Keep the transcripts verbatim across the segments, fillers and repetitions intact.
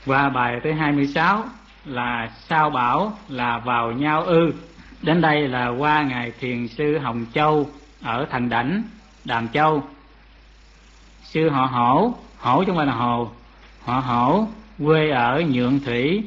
Qua bài thứ hai mươi sáu là sao bảo là vào nhau ư. Đến đây là qua ngài thiền sư Hồng Châu ở Thần Đảnh, Đàm Châu. Sư họ Hổ, Hổ chứ không phải là Hồ, họ Hổ quê ở Nhượng Thủy,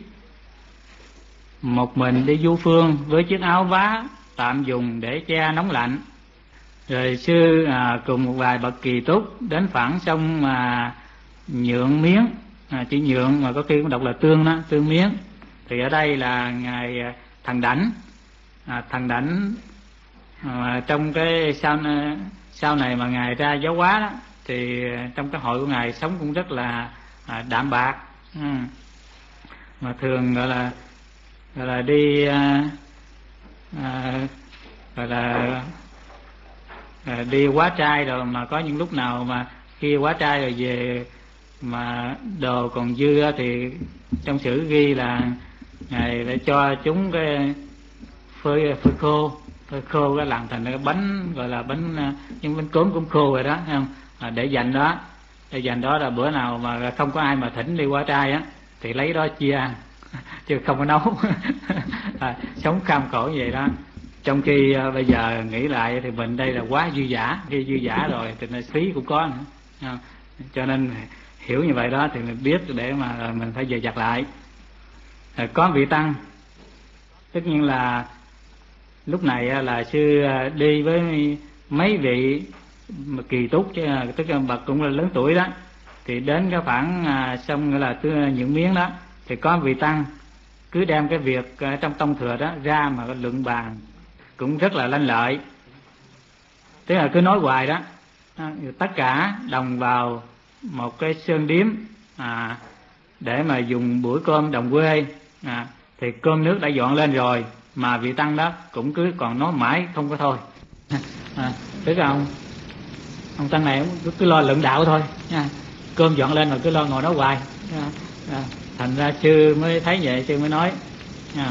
một mình đi du phương với chiếc áo vá tạm dùng để che nóng lạnh. Rồi sư à, cùng một vài bậc kỳ túc đến phẳng sông mà Nhượng Miếng, à, chữ Nhượng mà có khi cũng đọc là Tương đó, Tương Miếng. Thì ở đây là ngài Thần Đảnh, à, Thần Đảnh à, trong cái sau sau này mà ngài ra giáo hóa đó, thì trong cái hội của ngài sống cũng rất là à, đạm bạc, ừ. Mà thường gọi là gọi là đi à, à, gọi là à, đi quá trai rồi, mà có những lúc nào mà khi quá trai rồi về mà đồ còn dư thì trong sử ghi là ngài để cho chúng cái phơi phơi khô, phơi khô cái làm thành cái bánh, gọi là bánh những bánh cốm cũng khô rồi đó, thấy không? À, để dành đó, để dành đó là bữa nào mà không có ai mà thỉnh đi quá trai á thì lấy đó chia ăn chứ không có nấu. À, sống kham khổ như vậy đó. Trong khi uh, bây giờ nghĩ lại thì mình đây là quá dư dả, khi dư dả rồi thì nó phí cũng có nữa, à, cho nên hiểu như vậy đó thì mình biết để mà mình phải về giặt lại. À, có vị tăng, tất nhiên là lúc này là sư đi với mấy vị kỳ túc, chứ tức là bậc cũng là lớn tuổi đó, thì đến cái khoảng à, sông gọi là tư Nhượng Miếng đó, thì có vị tăng cứ đem cái việc trong tông thừa đó ra mà luận bàn cũng rất là lanh lợi, tức là cứ nói hoài đó. À, tất cả đồng vào một cái sơn điếm à, để mà dùng bữa cơm đồng quê, à, thì cơm nước đã dọn lên rồi mà vị tăng đó cũng cứ còn nói mãi không có thôi. À, tức là ông ông tăng này cứ, cứ lo luận đạo thôi nha. Cơm dọn lên rồi cứ lo ngồi đó hoài, à, à, thành ra sư mới thấy vậy, sư mới nói, à,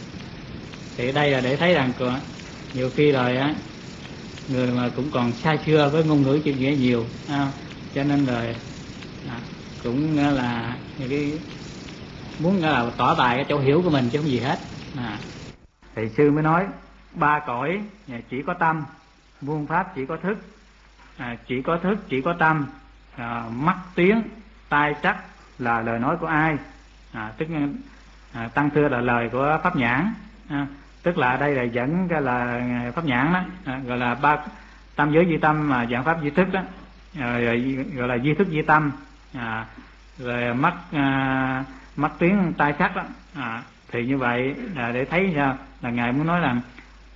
thì đây là để thấy rằng nhiều khi rồi á, người mà cũng còn xa xưa với ngôn ngữ chữ nghĩa nhiều, à, cho nên rồi à, cũng là cái muốn là tỏ bài cái chỗ hiểu của mình chứ không gì hết. À, thì sư mới nói ba cõi chỉ có tâm, muôn pháp chỉ có thức, à, chỉ có thức chỉ có tâm, à, mắt tiếng tai sắc là lời nói của ai, à, tức à, tăng thưa là lời của Pháp Nhãn, à, tức là đây là dẫn cái là Pháp Nhãn đó, à, gọi là ba tâm giới di tâm mà dạng pháp di thức đó, à, rồi, gọi là di thức di tâm, à, rồi mắt à, mắt tiếng tai sắc đó, à, thì như vậy là để thấy sao là ngài muốn nói là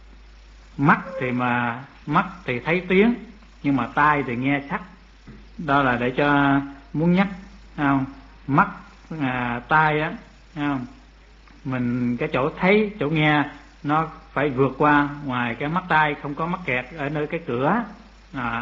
mắt thì mà mắt thì thấy tiếng nhưng mà tai thì nghe sắc, đó là để cho muốn nhắc, không? Mắt à, tai á, không? Mình cái chỗ thấy chỗ nghe nó phải vượt qua ngoài cái mắt tai, không có mắc kẹt ở nơi cái cửa, à,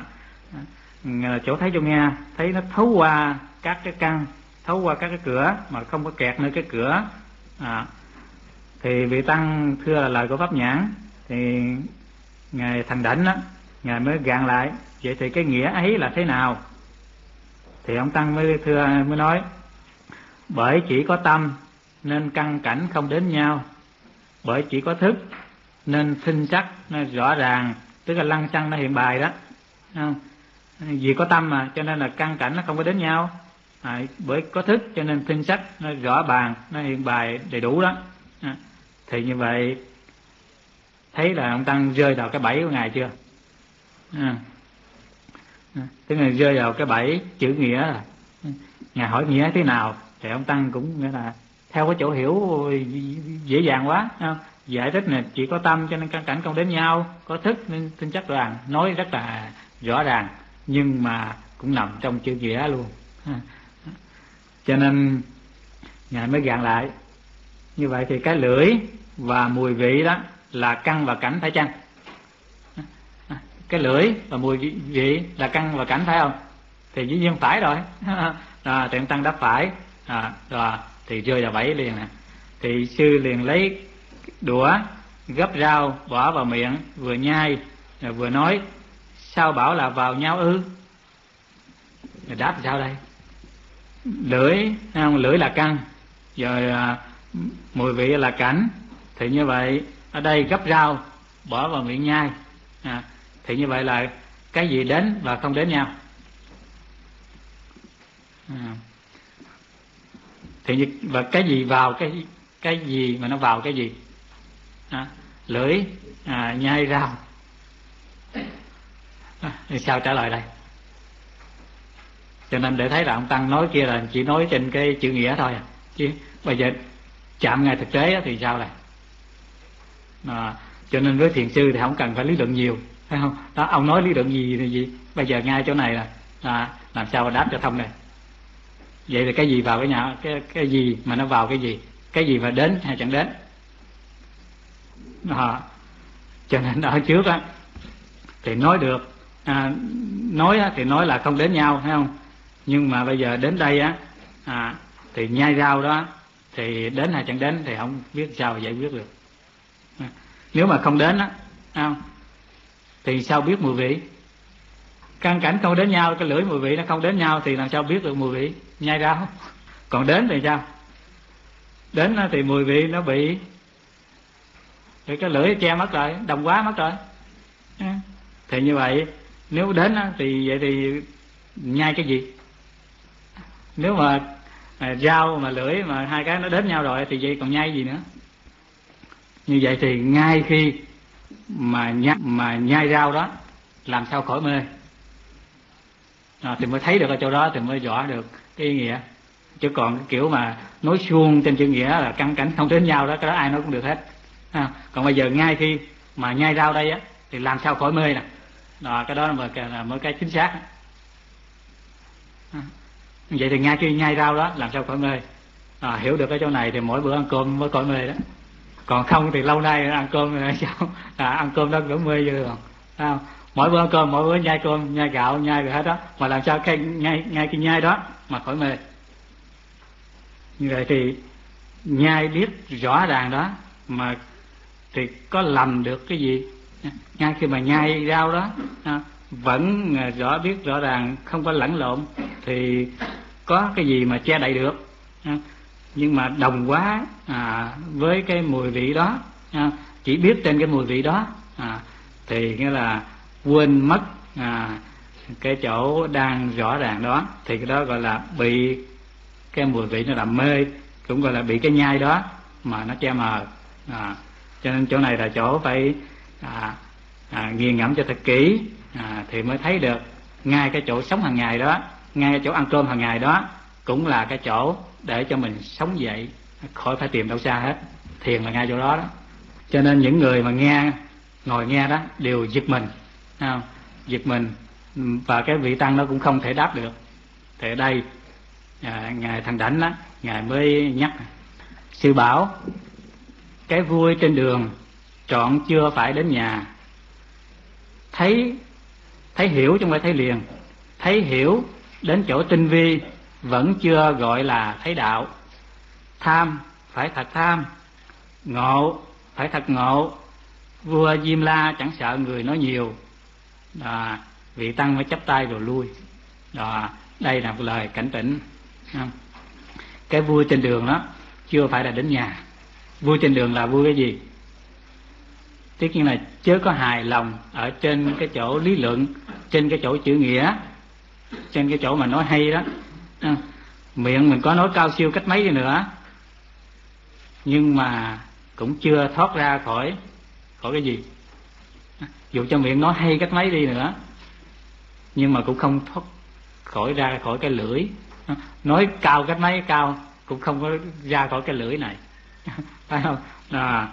chỗ thấy chỗ nghe thấy nó thấu qua các cái căn, thấu qua các cái cửa mà không có kẹt nơi cái cửa, à, thì vị tăng thưa là lời của Pháp Nhãn. Thì ngài Thần Đảnh đó, ngài mới gạn lại vậy thì cái nghĩa ấy là thế nào, thì ông tăng mới thưa mới nói bởi chỉ có tâm nên căn cảnh không đến nhau, bởi chỉ có thức nên sinh sắc nó rõ ràng, tức là lăng xăng nó hiện bài đó, không? Vì có tâm mà cho nên là căn cảnh nó không có đến nhau, à, bởi có thức cho nên sinh sắc nó rõ ràng, nó hiện bài đầy đủ đó, à, thì như vậy thấy là ông tăng rơi vào cái bẫy của ngài chưa, à, tức là rơi vào cái bẫy chữ nghĩa là ngài hỏi nghĩa thế nào thì ông tăng cũng nghĩa là theo cái chỗ hiểu dễ dàng quá, không? Giải thích là chỉ có tâm cho nên căn cảnh không đến nhau, có thức nên tin chắc ràng, nói rất là rõ ràng nhưng mà cũng nằm trong chữ nghĩa luôn, cho nên ngài mới gạn lại như vậy. Thì cái lưỡi và mùi vị đó là căn và cảnh phải chăng? Cái lưỡi và mùi vị là căn và cảnh phải không? Thì dĩ nhiên phải rồi. À, thì ông tăng đáp phải, à, rồi thì rơi vào bẫy liền nè. Thì sư liền lấy đũa gấp rau bỏ vào miệng, vừa nhai vừa nói sao bảo là vào nhau ư? Đáp sao đây? Lưỡi không? Lưỡi là căn, Rồi à, mùi vị là cảnh, thì như vậy ở đây gấp rau bỏ vào miệng nhai, à, thì như vậy là cái gì đến và không đến nhau. À, thì và cái gì vào cái cái gì mà nó vào cái gì, à, lưỡi à, nhai rau, à, thì sao trả lời đây? Cho nên để thấy là ông Tăng nói kia là chỉ nói trên cái chữ nghĩa thôi à. Chứ bây giờ chạm ngay thực tế thì sao này? À, cho nên với thiền sư thì không cần phải lý luận nhiều, thấy không? Đó, ông nói lý luận gì thì gì? Bây giờ ngay chỗ này là à, làm sao mà đáp cho thông này? Vậy thì cái gì vào cái nhà, cái cái gì mà nó vào cái gì, cái gì mà đến hay chẳng đến? À, cho nên ở trước á thì nói được, à, nói á, thì nói là không đến nhau, thấy không? Nhưng mà bây giờ đến đây á, à, thì nhai rau đó thì đến hay chẳng đến thì không biết sao giải quyết được. À, nếu mà không đến á, không, thì sao biết mùi vị? Căn cảnh không đến nhau, cái lưỡi mùi vị nó không đến nhau thì làm sao biết được mùi vị nhai rau? Còn đến thì sao? Đến thì mùi vị nó bị thì cái lưỡi che mất rồi, đồng quá mất rồi. À, thì như vậy nếu đến á, thì vậy thì nhai cái gì? Nếu mà à, dao mà lưỡi mà hai cái nó đến nhau rồi thì vậy còn nhai gì nữa? Như vậy thì ngay khi mà nhai, mà nhai rau đó làm sao khỏi mê, à, thì mới thấy được ở chỗ đó thì mới rõ được cái ý nghĩa. Chứ còn cái kiểu mà nói suông trên chữ nghĩa là căn cảnh không đến nhau đó, cái đó ai nói cũng được hết. À, còn bây giờ ngay khi mà nhai rau đây á thì làm sao khỏi mê nè, đó, cái đó là mới cái, là mới cái chính xác. À, vậy thì ngay khi nhai rau đó làm sao khỏi mê, à, hiểu được cái chỗ này thì mỗi bữa ăn cơm mới khỏi mê đó. Còn không thì lâu nay ăn cơm là sao? À, ăn cơm đó cũng mê chưa còn. À, mỗi bữa ăn cơm, mỗi bữa nhai cơm, nhai gạo, nhai rồi hết đó, mà làm sao cái ngay ngay cái nhai đó mà khỏi mê. Như vậy thì nhai biết rõ ràng đó mà thì có lầm được cái gì? Ngay khi mà nhai rau đó à, vẫn rõ biết rõ ràng, không có lẫn lộn thì có cái gì mà che đậy được? À, nhưng mà đồng quá à, với cái mùi vị đó, à, chỉ biết trên cái mùi vị đó, à, thì nghĩa là quên mất à, cái chỗ đang rõ ràng đó, thì cái đó gọi là bị cái mùi vị nó làm mê, cũng gọi là bị cái nhai đó mà nó che mờ. À, cho nên chỗ này là chỗ phải à, à, nghiền ngẫm cho thật kỹ, à, thì mới thấy được ngay cái chỗ sống hàng ngày đó, ngay cái chỗ ăn cơm hàng ngày đó cũng là cái chỗ để cho mình sống dậy, khỏi phải tìm đâu xa hết. Thiền là ngay chỗ đó đó. Cho nên những người mà nghe, ngồi nghe đó đều giật mình, không? Giật mình, và cái vị tăng nó cũng không thể đáp được. Thì ở đây à, ngài Thằng Đảnh đó, ngài mới nhắc: sư bảo cái vui trên đường trọn chưa phải đến nhà. Thấy thấy hiểu chứ không phải thấy liền. Thấy hiểu đến chỗ tinh vi vẫn chưa gọi là thấy đạo. Tham phải thật tham, ngộ phải thật ngộ. Vua Diêm La chẳng sợ người nói nhiều. Đó, vị tăng mới chắp tay rồi lui. Đó, đây là một lời cảnh tỉnh. Cái vui trên đường đó chưa phải là đến nhà. Vui trên đường là vui cái gì? Tất nhiên là chớ có hài lòng ở trên cái chỗ lý luận, trên cái chỗ chữ nghĩa, trên cái chỗ mà nói hay đó. À, miệng mình có nói cao siêu cách mấy đi nữa, nhưng mà cũng chưa thoát ra khỏi khỏi cái gì. À, dù cho miệng nói hay cách mấy đi nữa, nhưng mà cũng không thoát khỏi ra khỏi cái lưỡi. À, nói cao cách mấy cao cũng không có ra khỏi cái lưỡi này. Phải không? À,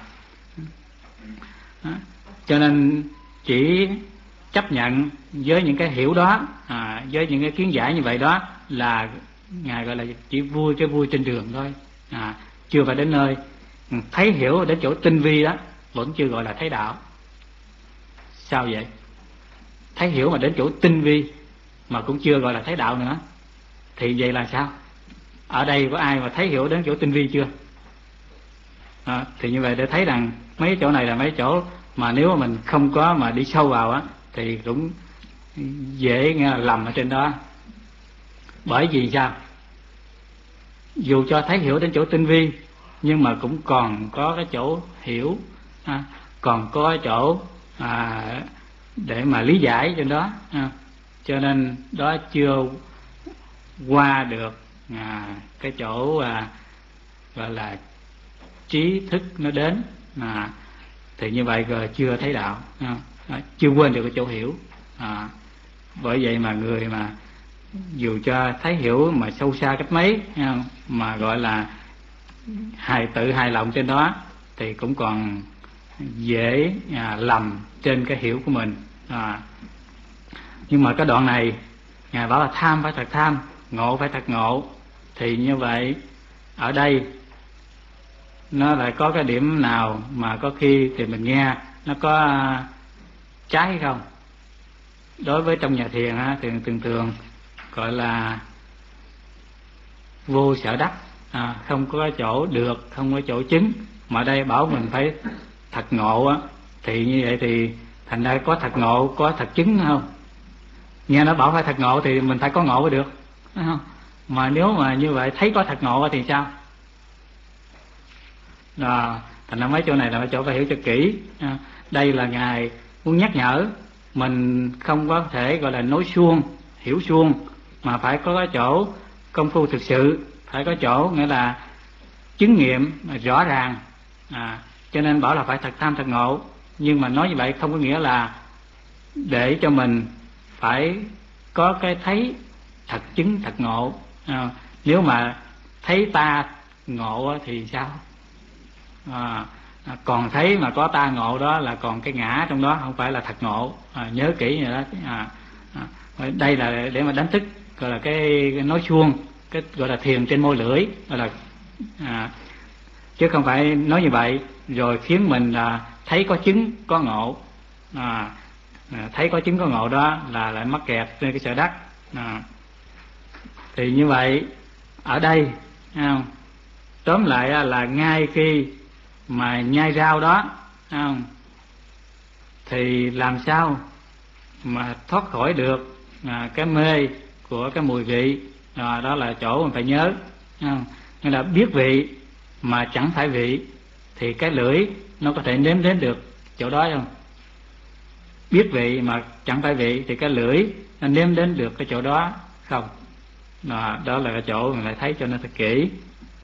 à, cho nên chỉ chấp nhận với những cái hiểu đó, à, với những cái kiến giải như vậy đó là ngài gọi là chỉ vui, cái vui trên đường thôi, à, chưa phải đến nơi. Thấy hiểu đến chỗ tinh vi đó vẫn chưa gọi là thấy đạo. Sao vậy? Thấy hiểu mà đến chỗ tinh vi mà cũng chưa gọi là thấy đạo nữa, thì vậy là sao? Ở đây có ai mà thấy hiểu đến chỗ tinh vi chưa? À, thì như vậy để thấy rằng mấy chỗ này là mấy chỗ mà nếu mà mình không có mà đi sâu vào á thì cũng dễ nghe lầm ở trên đó. Bởi vì sao? dù cho thấy hiểu đến chỗ tinh vi, nhưng mà cũng còn có cái chỗ hiểu, à, còn có chỗ à, để mà lý giải trên đó, à, cho nên đó chưa qua được à, cái chỗ à, gọi là trí thức nó đến, à, thì như vậy rồi chưa thấy đạo, à, chưa quên được cái chỗ hiểu. À, bởi vậy mà người mà dù cho thấy hiểu mà sâu xa cách mấy, mà gọi là hài tự hài lòng trên đó, thì cũng còn dễ à, lầm trên cái hiểu của mình. À, nhưng mà cái đoạn này Ngài bảo là tham phải thật tham, ngộ phải thật ngộ, thì như vậy ở đây nó lại có cái điểm nào mà có khi thì mình nghe nó có à, trái hay không? Đối với trong nhà thiền á, thường thường thường gọi là vô sở đắc, à, không có chỗ được, không có chỗ chứng. Mà ở đây bảo mình phải thật ngộ á, thì như vậy thì thành ra có thật ngộ, có thật chứng không? Nghe nó bảo phải thật ngộ thì mình phải có ngộ mới được, đúng không? Mà nếu mà như vậy thấy có thật ngộ thì sao? À, thành ra mấy chỗ này là mấy chỗ phải hiểu cho kỹ. À, đây là Ngài muốn nhắc nhở mình không có thể gọi là nói suông, hiểu suông, mà phải có cái chỗ công phu thực sự, phải có chỗ nghĩa là chứng nghiệm rõ ràng. À, cho nên bảo là phải thật tham thật ngộ. Nhưng mà nói như vậy không có nghĩa là để cho mình phải có cái thấy thật chứng thật ngộ. À, nếu mà thấy ta ngộ thì sao? À, còn thấy mà có ta ngộ đó là còn cái ngã trong đó, không phải là thật ngộ. À, nhớ kỹ rồi đó. À, à, đây là để mà đánh thức, gọi là cái, cái nói suông, cái gọi là thiền trên môi lưỡi, gọi là à, chứ không phải nói như vậy rồi khiến mình là thấy có chứng có ngộ. À, thấy có chứng có ngộ đó là lại mắc kẹt trên cái sở đắc. À, thì như vậy ở đây không? Tóm lại là ngay khi mà nhai rau đó, không, thì làm sao mà thoát khỏi được à, cái mê của cái mùi vị. À, đó là chỗ mình phải nhớ, không? Nghĩa là biết vị mà chẳng phải vị, thì cái lưỡi nó có thể nếm đến được chỗ đó không? Biết vị mà chẳng phải vị thì cái lưỡi nó nếm đến được cái chỗ đó không? À, đó là cái chỗ mình lại thấy cho nó thật kỹ.